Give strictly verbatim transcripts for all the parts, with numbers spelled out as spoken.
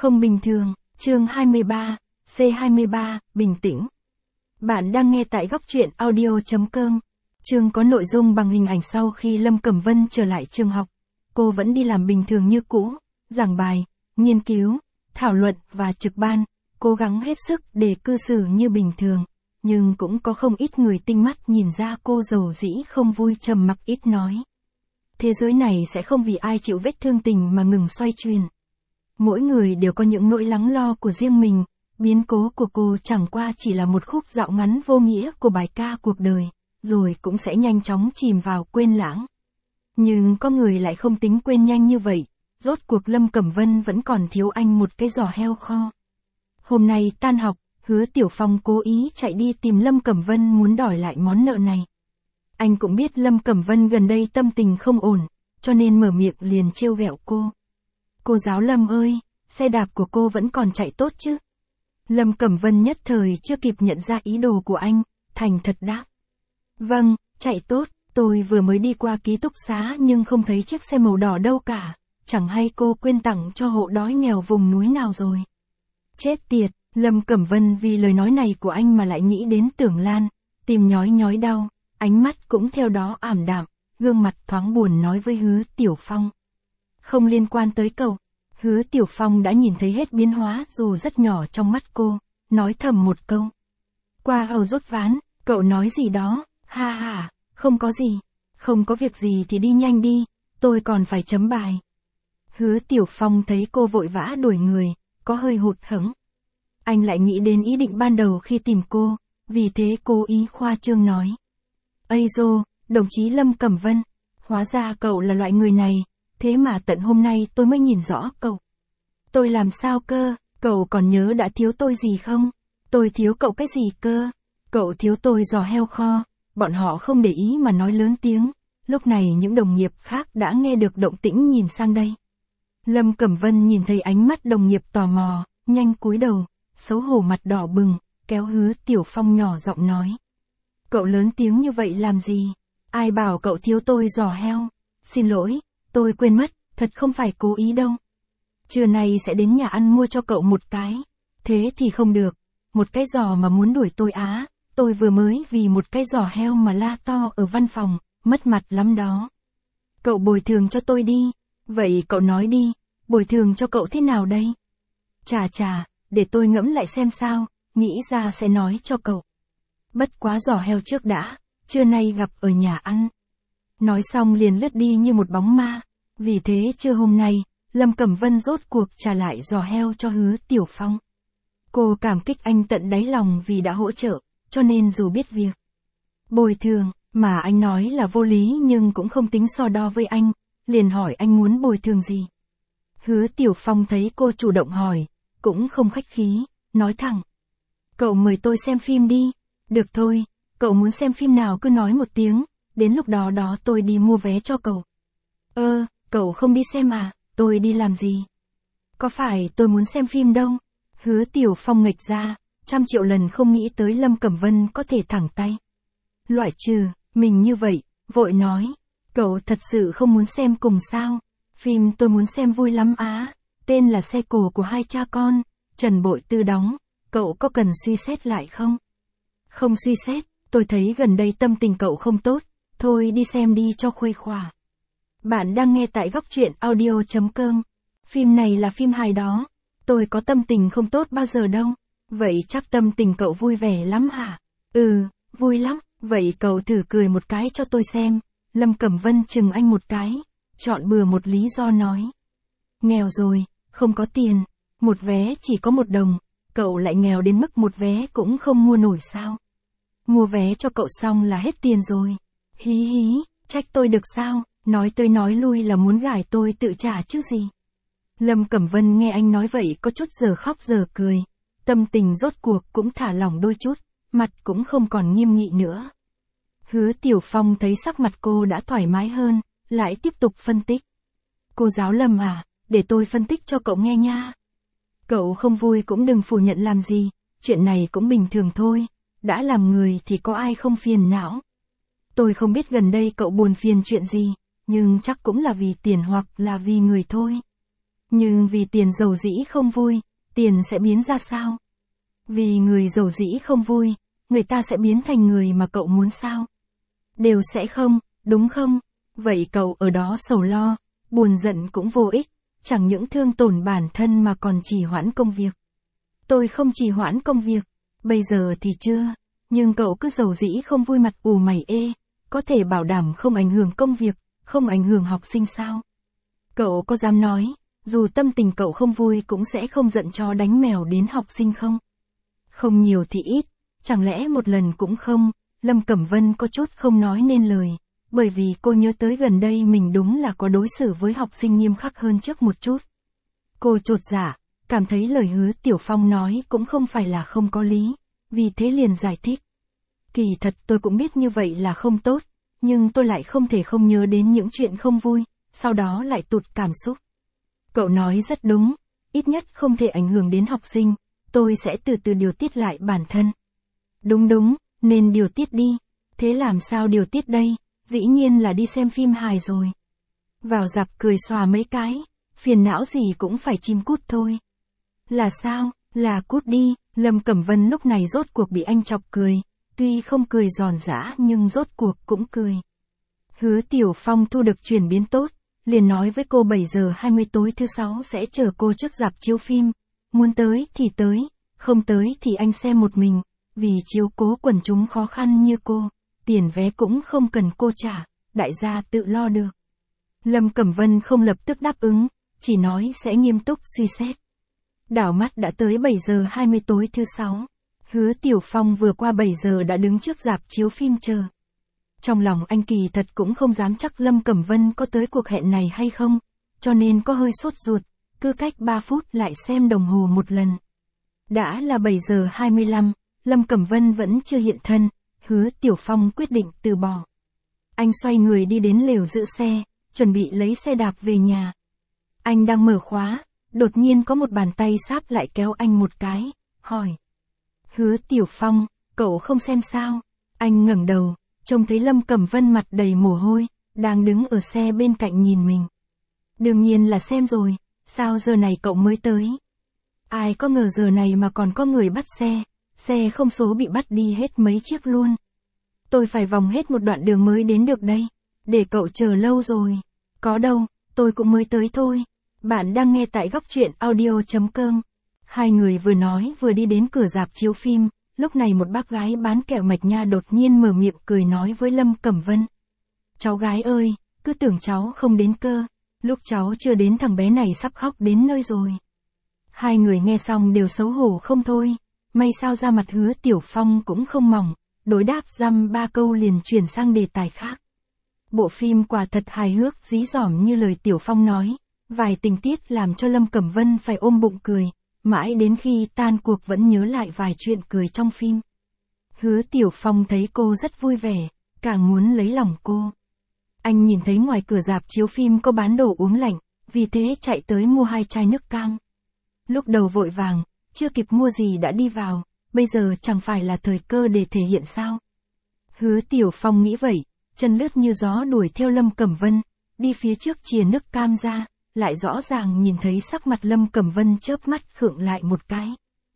Không bình thường, chương hai mươi ba, C hai mươi ba, bình tĩnh. Bạn đang nghe tại góc truyện audio chấm com. Chương có nội dung bằng hình ảnh. Sau khi Lâm Cẩm Vân trở lại trường học, cô vẫn đi làm bình thường như cũ, giảng bài, nghiên cứu, thảo luận và trực ban, cố gắng hết sức để cư xử như bình thường, nhưng cũng có không ít người tinh mắt nhìn ra cô dầu dĩ không vui, trầm mặc ít nói. Thế giới này sẽ không vì ai chịu vết thương tình mà ngừng xoay chuyển. Mỗi người đều có những nỗi lắng lo của riêng mình, biến cố của cô chẳng qua chỉ là một khúc dạo ngắn vô nghĩa của bài ca cuộc đời, rồi cũng sẽ nhanh chóng chìm vào quên lãng. Nhưng có người lại không tính quên nhanh như vậy, rốt cuộc Lâm Cẩm Vân vẫn còn thiếu anh một cái giò heo kho. Hôm nay tan học, Hứa Tiểu Phong cố ý chạy đi tìm Lâm Cẩm Vân muốn đòi lại món nợ này. Anh cũng biết Lâm Cẩm Vân gần đây tâm tình không ổn, cho nên mở miệng liền trêu ghẹo cô. Cô giáo Lâm ơi, xe đạp của cô vẫn còn chạy tốt chứ? Lâm Cẩm Vân nhất thời chưa kịp nhận ra ý đồ của anh, thành thật đáp. Vâng, chạy tốt, tôi vừa mới đi qua ký túc xá nhưng không thấy chiếc xe màu đỏ đâu cả, chẳng hay cô quên tặng cho hộ đói nghèo vùng núi nào rồi. Chết tiệt, Lâm Cẩm Vân vì lời nói này của anh mà lại nghĩ đến Tưởng Lan, tim nhói nhói đau, ánh mắt cũng theo đó ảm đạm, gương mặt thoáng buồn nói với Hứa Tiểu Phong. Không liên quan tới cậu. Hứa Tiểu Phong đã nhìn thấy hết biến hóa dù rất nhỏ trong mắt cô, nói thầm một câu. Qua hầu rút ván, cậu nói gì đó, ha ha, không có gì, không có việc gì thì đi nhanh đi, tôi còn phải chấm bài. Hứa Tiểu Phong thấy cô vội vã đuổi người, có hơi hụt hẫng. Anh lại nghĩ đến ý định ban đầu khi tìm cô, vì thế cố ý khoa trương nói. Ây dô, đồng chí Lâm Cẩm Vân, hóa ra cậu là loại người này. Thế mà tận hôm nay tôi mới nhìn rõ cậu. Tôi làm sao cơ, cậu còn nhớ đã thiếu tôi gì không? Tôi thiếu cậu cái gì cơ? Cậu thiếu tôi giò heo kho. Bọn họ không để ý mà nói lớn tiếng. Lúc này những đồng nghiệp khác đã nghe được động tĩnh nhìn sang đây. Lâm Cẩm Vân nhìn thấy ánh mắt đồng nghiệp tò mò, nhanh cúi đầu, xấu hổ mặt đỏ bừng, kéo Hứa Tiểu Phong nhỏ giọng nói. Cậu lớn tiếng như vậy làm gì? Ai bảo cậu thiếu tôi giò heo? Xin lỗi. Tôi quên mất, thật không phải cố ý đâu. Trưa nay sẽ đến nhà ăn mua cho cậu một cái. Thế thì không được. Một cái giò mà muốn đuổi tôi á. Tôi vừa mới vì một cái giò heo mà la to ở văn phòng, mất mặt lắm đó. Cậu bồi thường cho tôi đi. Vậy cậu nói đi, bồi thường cho cậu thế nào đây? Chà chà, để tôi ngẫm lại xem sao, nghĩ ra sẽ nói cho cậu. Bất quá giò heo trước đã, trưa nay gặp ở nhà ăn. Nói xong liền lướt đi như một bóng ma. Vì thế trưa hôm nay, Lâm Cẩm Vân rốt cuộc trả lại giò heo cho Hứa Tiểu Phong. Cô cảm kích anh tận đáy lòng vì đã hỗ trợ, cho nên dù biết việc bồi thường, mà anh nói là vô lý nhưng cũng không tính so đo với anh, liền hỏi anh muốn bồi thường gì. Hứa Tiểu Phong thấy cô chủ động hỏi, cũng không khách khí, nói thẳng. Cậu mời tôi xem phim đi. Được thôi, cậu muốn xem phim nào cứ nói một tiếng. Đến lúc đó đó tôi đi mua vé cho cậu. Ơ, cậu không đi xem à, tôi đi làm gì? Có phải tôi muốn xem phim đâu? Hứa Tiểu Phong nghịch ra, trăm triệu lần không nghĩ tới Lâm Cẩm Vân có thể thẳng tay. Loại trừ, mình như vậy, vội nói. Cậu thật sự không muốn xem cùng sao? Phim tôi muốn xem vui lắm á, tên là Xe Cổ của hai cha con, Trần Bội Tư đóng, cậu có cần suy xét lại không? Không suy xét, tôi thấy gần đây tâm tình cậu không tốt. Thôi đi xem đi cho khuây khỏa. Bạn đang nghe tại góc truyện audio chấm com. Phim này là phim hài đó. Tôi có tâm tình không tốt bao giờ đâu. Vậy chắc tâm tình cậu vui vẻ lắm hả? Ừ, vui lắm. Vậy cậu thử cười một cái cho tôi xem. Lâm Cẩm Vân chừng anh một cái. Chọn bừa một lý do nói. Nghèo rồi, không có tiền. Một vé chỉ có một đồng. Cậu lại nghèo đến mức một vé cũng không mua nổi sao? Mua vé cho cậu xong là hết tiền rồi. Hí hí, trách tôi được sao, nói tới nói lui là muốn gài tôi tự trả chứ gì. Lâm Cẩm Vân nghe anh nói vậy có chút giờ khóc giờ cười, tâm tình rốt cuộc cũng thả lỏng đôi chút, mặt cũng không còn nghiêm nghị nữa. Hứa Tiểu Phong thấy sắc mặt cô đã thoải mái hơn, lại tiếp tục phân tích. Cô giáo Lâm à, để tôi phân tích cho cậu nghe nha. Cậu không vui cũng đừng phủ nhận làm gì, chuyện này cũng bình thường thôi, đã làm người thì có ai không phiền não. Tôi không biết gần đây cậu buồn phiền chuyện gì, nhưng chắc cũng là vì tiền hoặc là vì người thôi. Nhưng vì tiền dầu dĩ không vui, tiền sẽ biến ra sao? Vì người dầu dĩ không vui, người ta sẽ biến thành người mà cậu muốn sao? Đều sẽ không, đúng không? Vậy cậu ở đó sầu lo, buồn giận cũng vô ích, chẳng những thương tổn bản thân mà còn trì hoãn công việc. Tôi không trì hoãn công việc, bây giờ thì chưa, nhưng cậu cứ dầu dĩ không vui mặt ù mày ê, có thể bảo đảm không ảnh hưởng công việc, không ảnh hưởng học sinh sao? Cậu có dám nói, dù tâm tình cậu không vui cũng sẽ không giận chó đánh mèo đến học sinh không? Không nhiều thì ít, chẳng lẽ một lần cũng không? Lâm Cẩm Vân có chút không nói nên lời, bởi vì cô nhớ tới gần đây mình đúng là có đối xử với học sinh nghiêm khắc hơn trước một chút. Cô chột dạ, cảm thấy lời Hứa Tiểu Phong nói cũng không phải là không có lý, vì thế liền giải thích. Kỳ thật tôi cũng biết như vậy là không tốt, nhưng tôi lại không thể không nhớ đến những chuyện không vui, sau đó lại tụt cảm xúc. Cậu nói rất đúng, ít nhất không thể ảnh hưởng đến học sinh, tôi sẽ từ từ điều tiết lại bản thân. Đúng đúng, nên điều tiết đi, thế làm sao điều tiết đây, dĩ nhiên là đi xem phim hài rồi. Vào rạp cười xòa mấy cái, phiền não gì cũng phải chim cút thôi. Là sao, là cút đi, Lâm Cẩm Vân lúc này rốt cuộc bị anh chọc cười, tuy không cười giòn giã nhưng rốt cuộc cũng cười. Hứa Tiểu Phong thu được chuyển biến tốt, liền nói với cô bảy giờ hai mươi tối thứ sáu sẽ chờ cô trước rạp chiếu phim, muốn tới thì tới, không tới thì anh xem một mình, vì chiếu cố quần chúng khó khăn như cô, tiền vé cũng không cần cô trả, đại gia tự lo được. Lâm Cẩm Vân không lập tức đáp ứng, chỉ nói sẽ nghiêm túc suy xét. Đảo mắt đã tới bảy giờ hai mươi tối thứ sáu, Hứa Tiểu Phong vừa qua bảy giờ đã đứng trước rạp chiếu phim chờ. Trong lòng anh kỳ thật cũng không dám chắc Lâm Cẩm Vân có tới cuộc hẹn này hay không, cho nên có hơi sốt ruột, cứ cách ba phút lại xem đồng hồ một lần. Đã là bảy giờ hai mươi lăm, Lâm Cẩm Vân vẫn chưa hiện thân, Hứa Tiểu Phong quyết định từ bỏ. Anh xoay người đi đến lều giữ xe, chuẩn bị lấy xe đạp về nhà. Anh đang mở khóa, đột nhiên có một bàn tay sáp lại kéo anh một cái, hỏi. Hứa Tiểu Phong, cậu không xem sao? Anh ngẩng đầu, trông thấy Lâm Cẩm Vân mặt đầy mồ hôi, đang đứng ở xe bên cạnh nhìn mình. Đương nhiên là xem rồi, sao giờ này cậu mới tới? Ai có ngờ giờ này mà còn có người bắt xe, xe không số bị bắt đi hết mấy chiếc luôn. Tôi phải vòng hết một đoạn đường mới đến được đây, để cậu chờ lâu rồi. Có đâu, tôi cũng mới tới thôi. Bạn đang nghe tại góc truyện audio chấm com. Hai người vừa nói vừa đi đến cửa rạp chiếu phim, lúc này một bác gái bán kẹo mạch nha đột nhiên mở miệng cười nói với Lâm Cẩm Vân. Cháu gái ơi, cứ tưởng cháu không đến cơ, lúc cháu chưa đến thằng bé này sắp khóc đến nơi rồi. Hai người nghe xong đều xấu hổ không thôi, may sao ra mặt Hứa Tiểu Phong cũng không mỏng, đối đáp dăm ba câu liền chuyển sang đề tài khác. Bộ phim quả thật hài hước dí dỏm như lời Tiểu Phong nói, vài tình tiết làm cho Lâm Cẩm Vân phải ôm bụng cười, mãi đến khi tan cuộc vẫn nhớ lại vài chuyện cười trong phim. Hứa Tiểu Phong thấy cô rất vui vẻ, càng muốn lấy lòng cô. Anh nhìn thấy ngoài cửa rạp chiếu phim có bán đồ uống lạnh, vì thế chạy tới mua hai chai nước cam. Lúc đầu vội vàng, chưa kịp mua gì đã đi vào, bây giờ chẳng phải là thời cơ để thể hiện sao. Hứa Tiểu Phong nghĩ vậy, chân lướt như gió đuổi theo Lâm Cẩm Vân, đi phía trước chìa nước cam ra, lại rõ ràng nhìn thấy sắc mặt Lâm Cẩm Vân chớp mắt khựng lại một cái.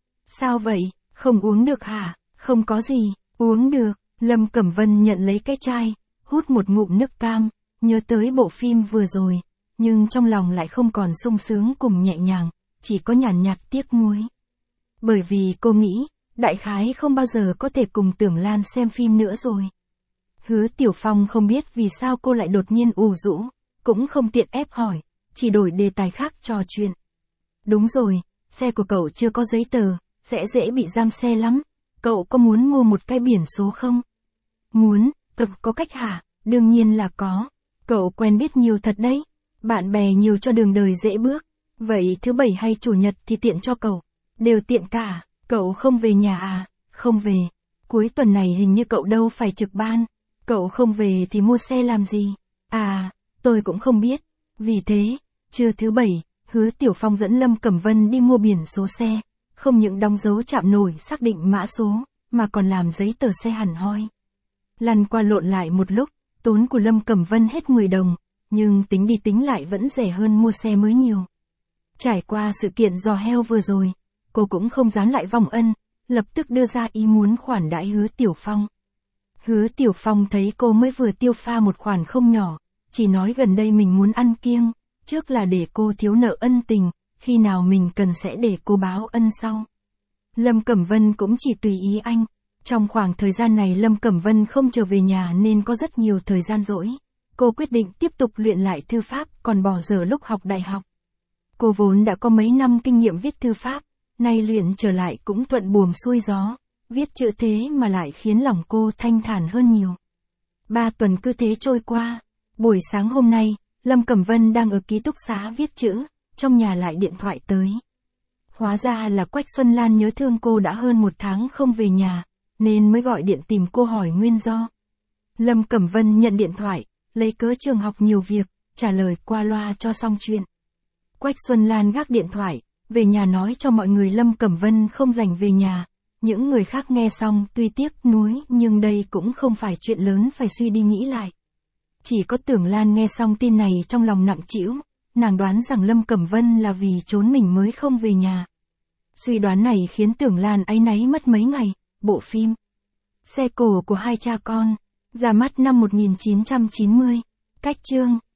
Sao vậy, không uống được hả? Không có gì, uống được. Lâm Cẩm Vân nhận lấy cái chai, hút một ngụm nước cam, nhớ tới bộ phim vừa rồi, nhưng trong lòng lại không còn sung sướng cùng nhẹ nhàng, chỉ có nhàn nhạt tiếc nuối. Bởi vì cô nghĩ, đại khái không bao giờ có thể cùng Tưởng Lan xem phim nữa rồi. Hứa Tiểu Phong không biết vì sao cô lại đột nhiên ù rũ, cũng không tiện ép hỏi, chỉ đổi đề tài khác trò chuyện. Đúng rồi, xe của cậu chưa có giấy tờ, sẽ dễ bị giam xe lắm, cậu có muốn mua một cái biển số không? Muốn, cực có cách hả? Đương nhiên là có, cậu quen biết nhiều thật đấy, bạn bè nhiều cho đường đời dễ bước, vậy thứ bảy hay chủ nhật thì tiện cho cậu, đều tiện cả, cậu không về nhà à? Không về, cuối tuần này hình như cậu đâu phải trực ban, cậu không về thì mua xe làm gì? À, tôi cũng không biết, vì thế, trưa thứ bảy, Hứa Tiểu Phong dẫn Lâm Cẩm Vân đi mua biển số xe, không những đóng dấu chạm nổi xác định mã số, mà còn làm giấy tờ xe hẳn hoi. Lăn qua lộn lại một lúc, tốn của Lâm Cẩm Vân hết mười đồng, nhưng tính đi tính lại vẫn rẻ hơn mua xe mới nhiều. Trải qua sự kiện giò heo vừa rồi, cô cũng không dám lại vòng ân, lập tức đưa ra ý muốn khoản đãi Hứa Tiểu Phong. Hứa Tiểu Phong thấy cô mới vừa tiêu pha một khoản không nhỏ, chỉ nói gần đây mình muốn ăn kiêng, trước là để cô thiếu nợ ân tình, khi nào mình cần sẽ để cô báo ân sau. Lâm Cẩm Vân cũng chỉ tùy ý anh. Trong khoảng thời gian này Lâm Cẩm Vân không trở về nhà nên có rất nhiều thời gian rỗi. Cô quyết định tiếp tục luyện lại thư pháp, còn bỏ dở lúc học đại học. Cô vốn đã có mấy năm kinh nghiệm viết thư pháp, nay luyện trở lại cũng thuận buồm xuôi gió, viết chữ thế mà lại khiến lòng cô thanh thản hơn nhiều. Ba tuần cứ thế trôi qua, buổi sáng hôm nay, Lâm Cẩm Vân đang ở ký túc xá viết chữ, trong nhà lại điện thoại tới. Hóa ra là Quách Xuân Lan nhớ thương cô đã hơn một tháng không về nhà, nên mới gọi điện tìm cô hỏi nguyên do. Lâm Cẩm Vân nhận điện thoại, lấy cớ trường học nhiều việc, trả lời qua loa cho xong chuyện. Quách Xuân Lan gác điện thoại, về nhà nói cho mọi người Lâm Cẩm Vân không rảnh về nhà. Những người khác nghe xong tuy tiếc nuối nhưng đây cũng không phải chuyện lớn phải suy đi nghĩ lại. Chỉ có Tưởng Lan nghe xong tin này trong lòng nặng trĩu, nàng đoán rằng Lâm Cẩm Vân là vì trốn mình mới không về nhà. Suy đoán này khiến Tưởng Lan áy náy mất mấy ngày. Bộ phim Xe cổ của hai cha con ra mắt năm một nghìn chín trăm chín mươi. Cách chương